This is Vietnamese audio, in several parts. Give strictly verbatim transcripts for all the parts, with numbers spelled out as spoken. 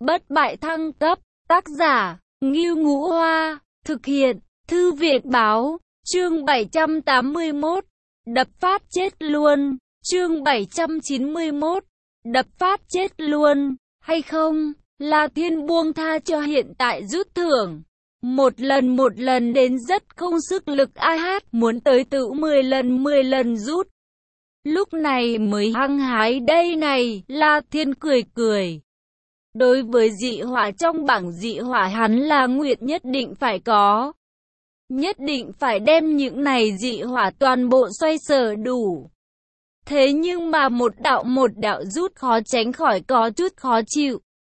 Bất bại thăng cấp, tác giả, Ngưu Ngũ Hoa, thực hiện, Thư viện Báo, chương bảy trăm tám mươi mốt, đập phát chết luôn, chương bảy trăm chín mươi mốt, đập phát chết luôn, hay không, La Thiên buông tha cho hiện tại rút thưởng. Một lần một lần đến rất không sức lực ai hát, muốn tới tự mười lần mười lần rút. Lúc này mới hăng hái đây này, La Thiên cười cười. Đối với dị hỏa trong bảng dị hỏa hắn là nguyện nhất định phải có. Nhất định phải đem những này dị hỏa toàn bộ xoay sở đủ. Thế nhưng mà một đạo một đạo rút khó tránh khỏi có chút khó chịu.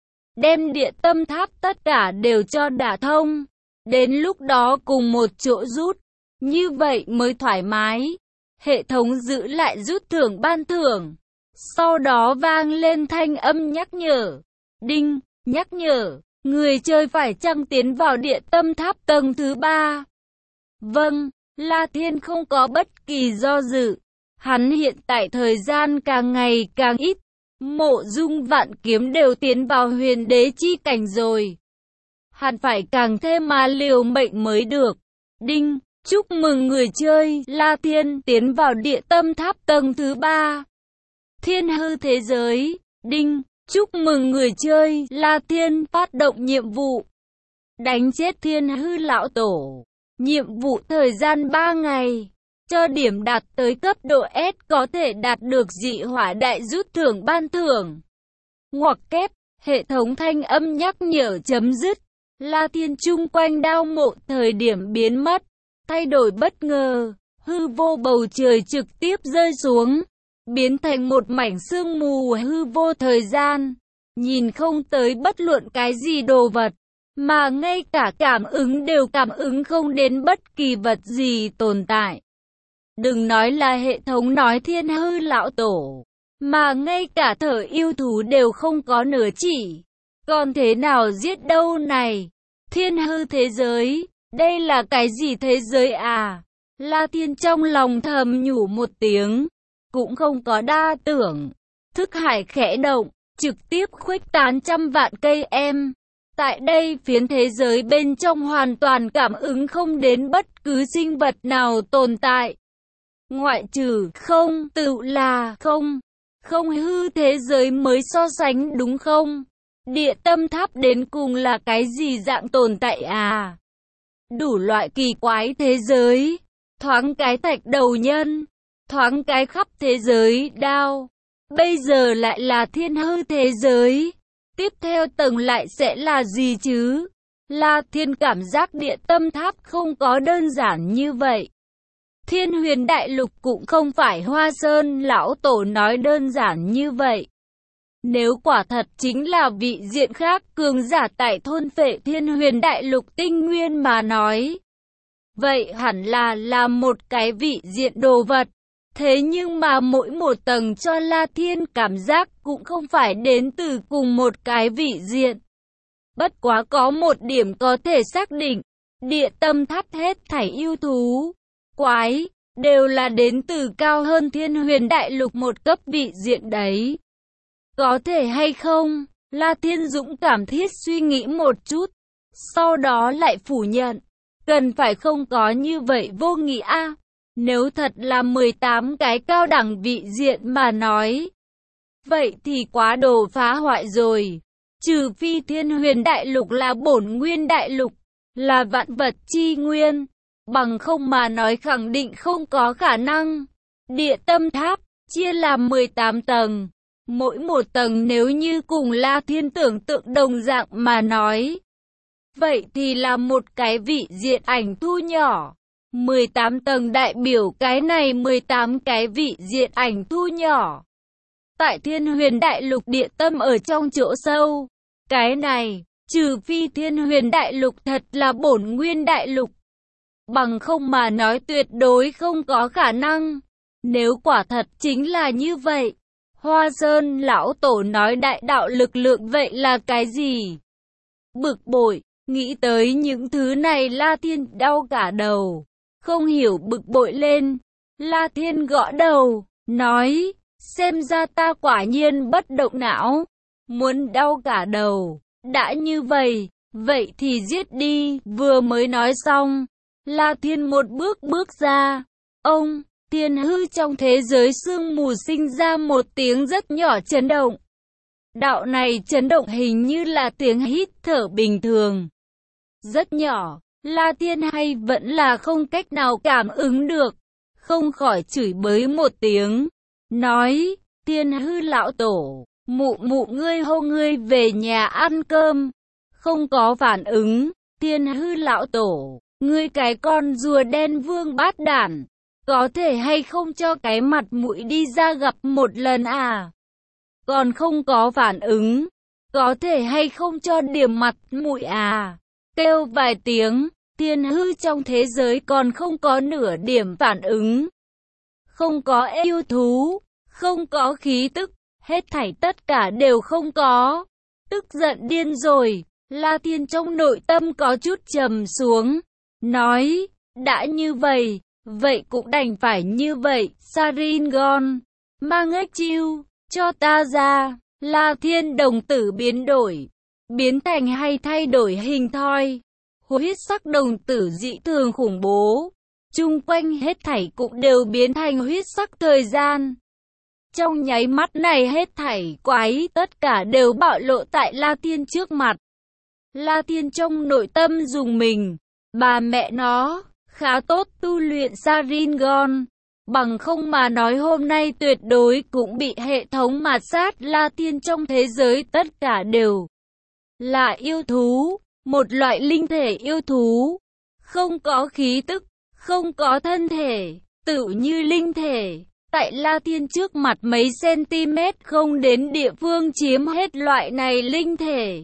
Đem địa tâm tháp tất cả đều cho đả thông. Đến lúc đó cùng một chỗ rút. Như vậy mới thoải mái. Hệ thống giữ lại rút thưởng ban thưởng. Sau đó vang lên thanh âm nhắc nhở. Đinh, nhắc nhở, người chơi phải chăng tiến vào địa tâm tháp tầng thứ ba. Vâng, La Thiên không có bất kỳ do dự. Hắn hiện tại thời gian càng ngày càng ít. Mộ Dung vạn kiếm đều tiến vào huyền đế chi cảnh rồi. Hắn phải càng thêm mà liều mệnh mới được. Đinh, chúc mừng người chơi, La Thiên tiến vào địa tâm tháp tầng thứ ba. Thiên hư thế giới. Đinh, chúc mừng người chơi, La Thiên phát động nhiệm vụ. Đánh chết thiên hư lão tổ. Nhiệm vụ thời gian ba ngày. Cho điểm đạt tới cấp độ S có thể đạt được dị hỏa đại rút thưởng ban thưởng. Ngoặc kép, hệ thống thanh âm nhắc nhở chấm dứt. La Thiên chung quanh đao mộ thời điểm biến mất. Thay đổi bất ngờ, hư vô bầu trời trực tiếp rơi xuống. Biến thành một mảnh sương mù hư vô thời gian. Nhìn không tới bất luận cái gì đồ vật. Mà ngay cả cảm ứng đều cảm ứng không đến bất kỳ vật gì tồn tại. Đừng nói là hệ thống nói thiên hư lão tổ. Mà ngay cả thở yêu thú đều không có nửa chỉ. Còn thế nào giết đâu này? Thiên hư thế giới. Đây là cái gì thế giới à? La Thiên trong lòng thầm nhủ một tiếng. Cũng không có đa tưởng. Thức hải khẽ động. Trực tiếp khuếch tán trăm vạn cây em. Tại đây phiến thế giới bên trong hoàn toàn cảm ứng không đến bất cứ sinh vật nào tồn tại. Ngoại trừ không tự là không. Không hư thế giới mới so sánh đúng không? Địa tâm tháp đến cùng là cái gì dạng tồn tại à? Đủ loại kỳ quái thế giới. Thoáng cái thạch đầu nhân. Thoáng cái khắp thế giới đao. Bây giờ lại là thiên hư thế giới. Tiếp theo tầng lại sẽ là gì chứ? La Thiên cảm giác địa tâm tháp không có đơn giản như vậy. Thiên huyền đại lục cũng không phải Hoa Sơn lão tổ nói đơn giản như vậy. Nếu quả thật chính là vị diện khác cường giả tại thôn phệ thiên huyền đại lục tinh nguyên mà nói. Vậy hẳn là là một cái vị diện đồ vật. Thế nhưng mà mỗi một tầng cho La Thiên cảm giác cũng không phải đến từ cùng một cái vị diện. Bất quá có một điểm có thể xác định. Địa tâm tháp hết thảy yêu thú, quái, đều là đến từ cao hơn thiên huyền đại lục một cấp vị diện đấy. Có thể hay không? La Thiên dũng cảm thiết suy nghĩ một chút. Sau đó lại phủ nhận. Cần phải không có như vậy vô nghĩa a. Nếu thật là mười tám cái cao đẳng vị diện mà nói. Vậy thì quá đồ phá hoại rồi. Trừ phi thiên huyền đại lục là bổn nguyên đại lục. Là vạn vật chi nguyên. Bằng không mà nói khẳng định không có khả năng. Địa tâm tháp chia làm mười tám tầng. Mỗi một tầng nếu như cùng La Thiên tưởng tượng đồng dạng mà nói. Vậy thì là một cái vị diện ảnh thu nhỏ. mười tám tầng đại biểu cái này mười tám cái vị diện ảnh thu nhỏ. Tại thiên huyền đại lục địa tâm ở trong chỗ sâu. Cái này, trừ phi thiên huyền đại lục thật là bổn nguyên đại lục. Bằng không mà nói tuyệt đối không có khả năng. Nếu quả thật chính là như vậy. Hoa Sơn lão tổ nói đại đạo lực lượng vậy là cái gì? Bực bội, nghĩ tới những thứ này La Thiên đau cả đầu. Không hiểu bực bội lên. La Thiên gõ đầu, nói, xem ra ta quả nhiên bất động não. Muốn đau cả đầu, đã như vậy, vậy thì giết đi. Vừa mới nói xong, La Thiên một bước bước ra. Ông, Thiên hư trong thế giới sương mù sinh ra một tiếng rất nhỏ chấn động. Đạo này chấn động hình như là tiếng hít thở bình thường. Rất nhỏ, La Thiên hay vẫn là không cách nào cảm ứng được. Không khỏi chửi bới một tiếng. Nói, Thiên hư lão tổ, mụ mụ ngươi hô ngươi về nhà ăn cơm. Không có phản ứng. Thiên hư lão tổ, ngươi cái con rùa đen vương bát đản, có thể hay không cho cái mặt mũi đi ra gặp một lần à? Còn không có phản ứng, có thể hay không cho điểm mặt mũi à? Kêu vài tiếng, Thiên hư trong thế giới còn không có nửa điểm phản ứng. Không có yêu thú, không có khí tức, hết thảy tất cả đều không có. Tức giận điên rồi, La Thiên trong nội tâm có chút trầm xuống. Nói, đã như vậy, vậy cũng đành phải như vậy. Sharingan, mang ếch chiêu, cho ta ra. La Thiên đồng tử biến đổi, biến thành hay thay đổi hình thoi. Huyết sắc đồng tử dị thường khủng bố. Chung quanh hết thảy cũng đều biến thành huyết sắc thời gian. Trong nháy mắt này hết thảy quái tất cả đều bạo lộ tại La Thiên trước mặt. La Thiên trong nội tâm dùng mình. Bà mẹ nó, khá tốt tu luyện Sharingan. Bằng không mà nói hôm nay tuyệt đối cũng bị hệ thống mạt sát. La Thiên trong thế giới tất cả đều là yêu thú. Một loại linh thể yêu thú. Không có khí tức, không có thân thể, tự như linh thể. Tại La Thiên trước mặt mấy cm không đến địa phương chiếm hết loại này linh thể.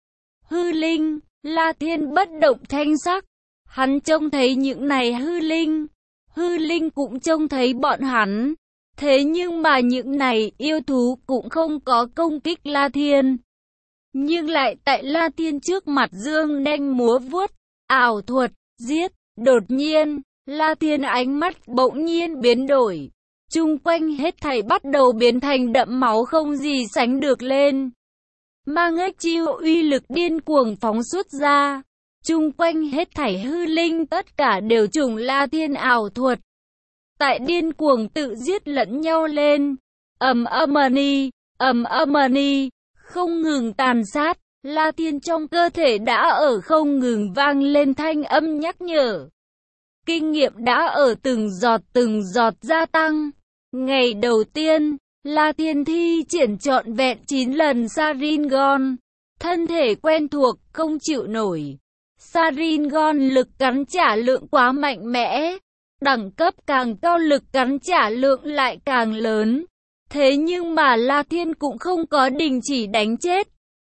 Hư linh, La Thiên bất động thanh sắc. Hắn trông thấy những này hư linh. Hư linh cũng trông thấy bọn hắn. Thế nhưng mà những này yêu thú cũng không có công kích La Thiên. Nhưng lại tại La Thiên trước mặt dương nanh múa vuốt, ảo thuật, giết. Đột nhiên, La Thiên ánh mắt bỗng nhiên biến đổi. Chung quanh hết thảy bắt đầu biến thành đậm máu không gì sánh được lên. Mang ếch chiêu uy lực điên cuồng phóng xuất ra. Chung quanh hết thảy hư linh tất cả đều trùng La Thiên ảo thuật. Tại điên cuồng tự giết lẫn nhau lên. Ầm âm-ni, ầm âm-ni, không ngừng tàn sát. La Thiên trong cơ thể đã ở không ngừng vang lên thanh âm nhắc nhở. Kinh nghiệm đã ở từng giọt từng giọt gia tăng. Ngày đầu tiên, La Thiên thi triển trọn vẹn chín lần Sharingan. Thân thể quen thuộc, không chịu nổi. Sharingan lực cắn trả lượng quá mạnh mẽ. Đẳng cấp càng cao lực cắn trả lượng lại càng lớn. Thế nhưng mà La Thiên cũng không có đình chỉ đánh chết.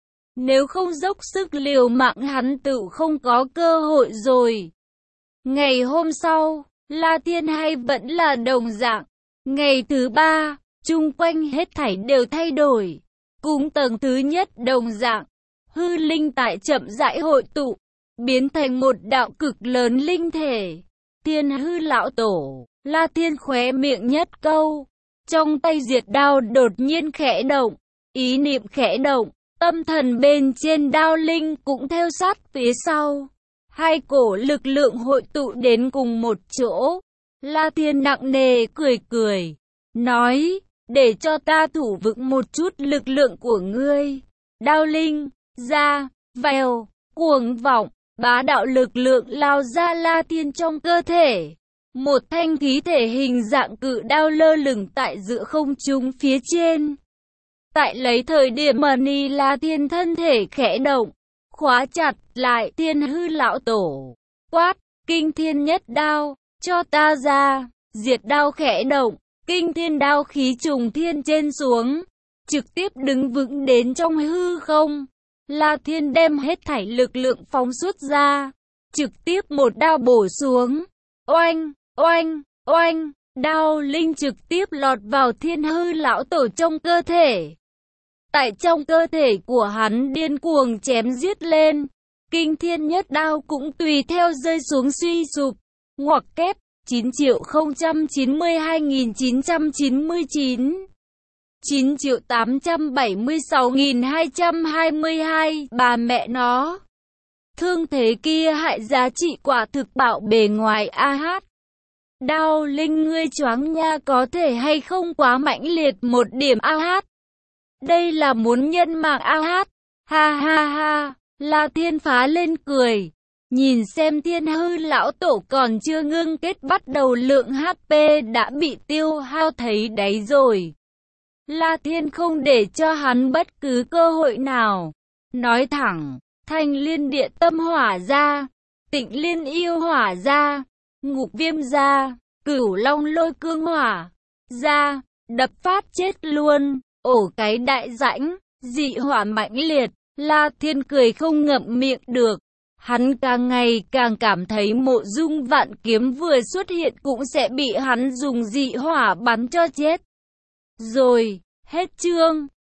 Nếu không dốc sức liều mạng hắn tự không có cơ hội rồi. Ngày hôm sau, La Thiên hay vẫn là đồng dạng. Ngày thứ ba, chung quanh hết thảy đều thay đổi. Cùng tầng thứ nhất đồng dạng. Hư linh tại chậm rãi hội tụ, biến thành một đạo cực lớn linh thể. Thiên hư lão tổ, La Thiên khóe miệng nhất câu. Trong tay diệt đao đột nhiên khẽ động. Ý niệm khẽ động, tâm thần bên trên đao linh cũng theo sát phía sau. Hai cổ lực lượng hội tụ đến cùng một chỗ. La Thiên nặng nề cười cười, nói, để cho ta thủ vững một chút lực lượng của ngươi. Đao linh, ra, vèo, cuồng vọng, bá đạo lực lượng lao ra La Thiên trong cơ thể. Một thanh khí thể hình dạng cự đao lơ lửng tại giữa không trung phía trên. Tại lấy thời điểm Mani La Thiên thân thể khẽ động, khóa chặt lại Thiên hư lão tổ. Quát, kinh thiên nhất đao, cho ta ra. Diệt đao khẽ động, kinh thiên đao khí trùng thiên trên xuống, trực tiếp đứng vững đến trong hư không. La Thiên đem hết thảy lực lượng phóng xuất ra, trực tiếp một đao bổ xuống. Oanh, oanh, oanh, đao linh trực tiếp lọt vào Thiên hư lão tổ trong cơ thể. Tại trong cơ thể của hắn điên cuồng chém giết lên, kinh thiên nhất đao cũng tùy theo rơi xuống suy sụp. Ngoặc kép chín triệu không trăm chín mươi hai nghìn chín trăm chín mươi chín chín triệu tám trăm bảy mươi sáu nghìn hai trăm hai mươi hai, bà mẹ nó. Thương thế kia hại giá trị quả thực bạo bề ngoài a hát. Đao Linh ngươi choáng nha, có thể hay không quá mãnh liệt một điểm a hát. Đây là muốn nhân mạng a hát. Ha ha ha, La Thiên phá lên cười. Nhìn xem Thiên Hư lão tổ còn chưa ngưng kết bắt đầu lượng hát pê đã bị tiêu hao thấy đáy rồi. La Thiên không để cho hắn bất cứ cơ hội nào. Nói thẳng, Thanh Liên Địa Tâm hỏa ra, Tịnh Liên Yêu hỏa ra, Ngục Viêm ra, Cửu Long Lôi Cương hỏa ra, đập phát chết luôn, ổ cái đại rãnh, dị hỏa mãnh liệt. La Thiên cười không ngậm miệng được. Hắn càng ngày càng cảm thấy Mộ Dung Vạn Kiếm vừa xuất hiện cũng sẽ bị hắn dùng dị hỏa bắn cho chết. Rồi, hết chương.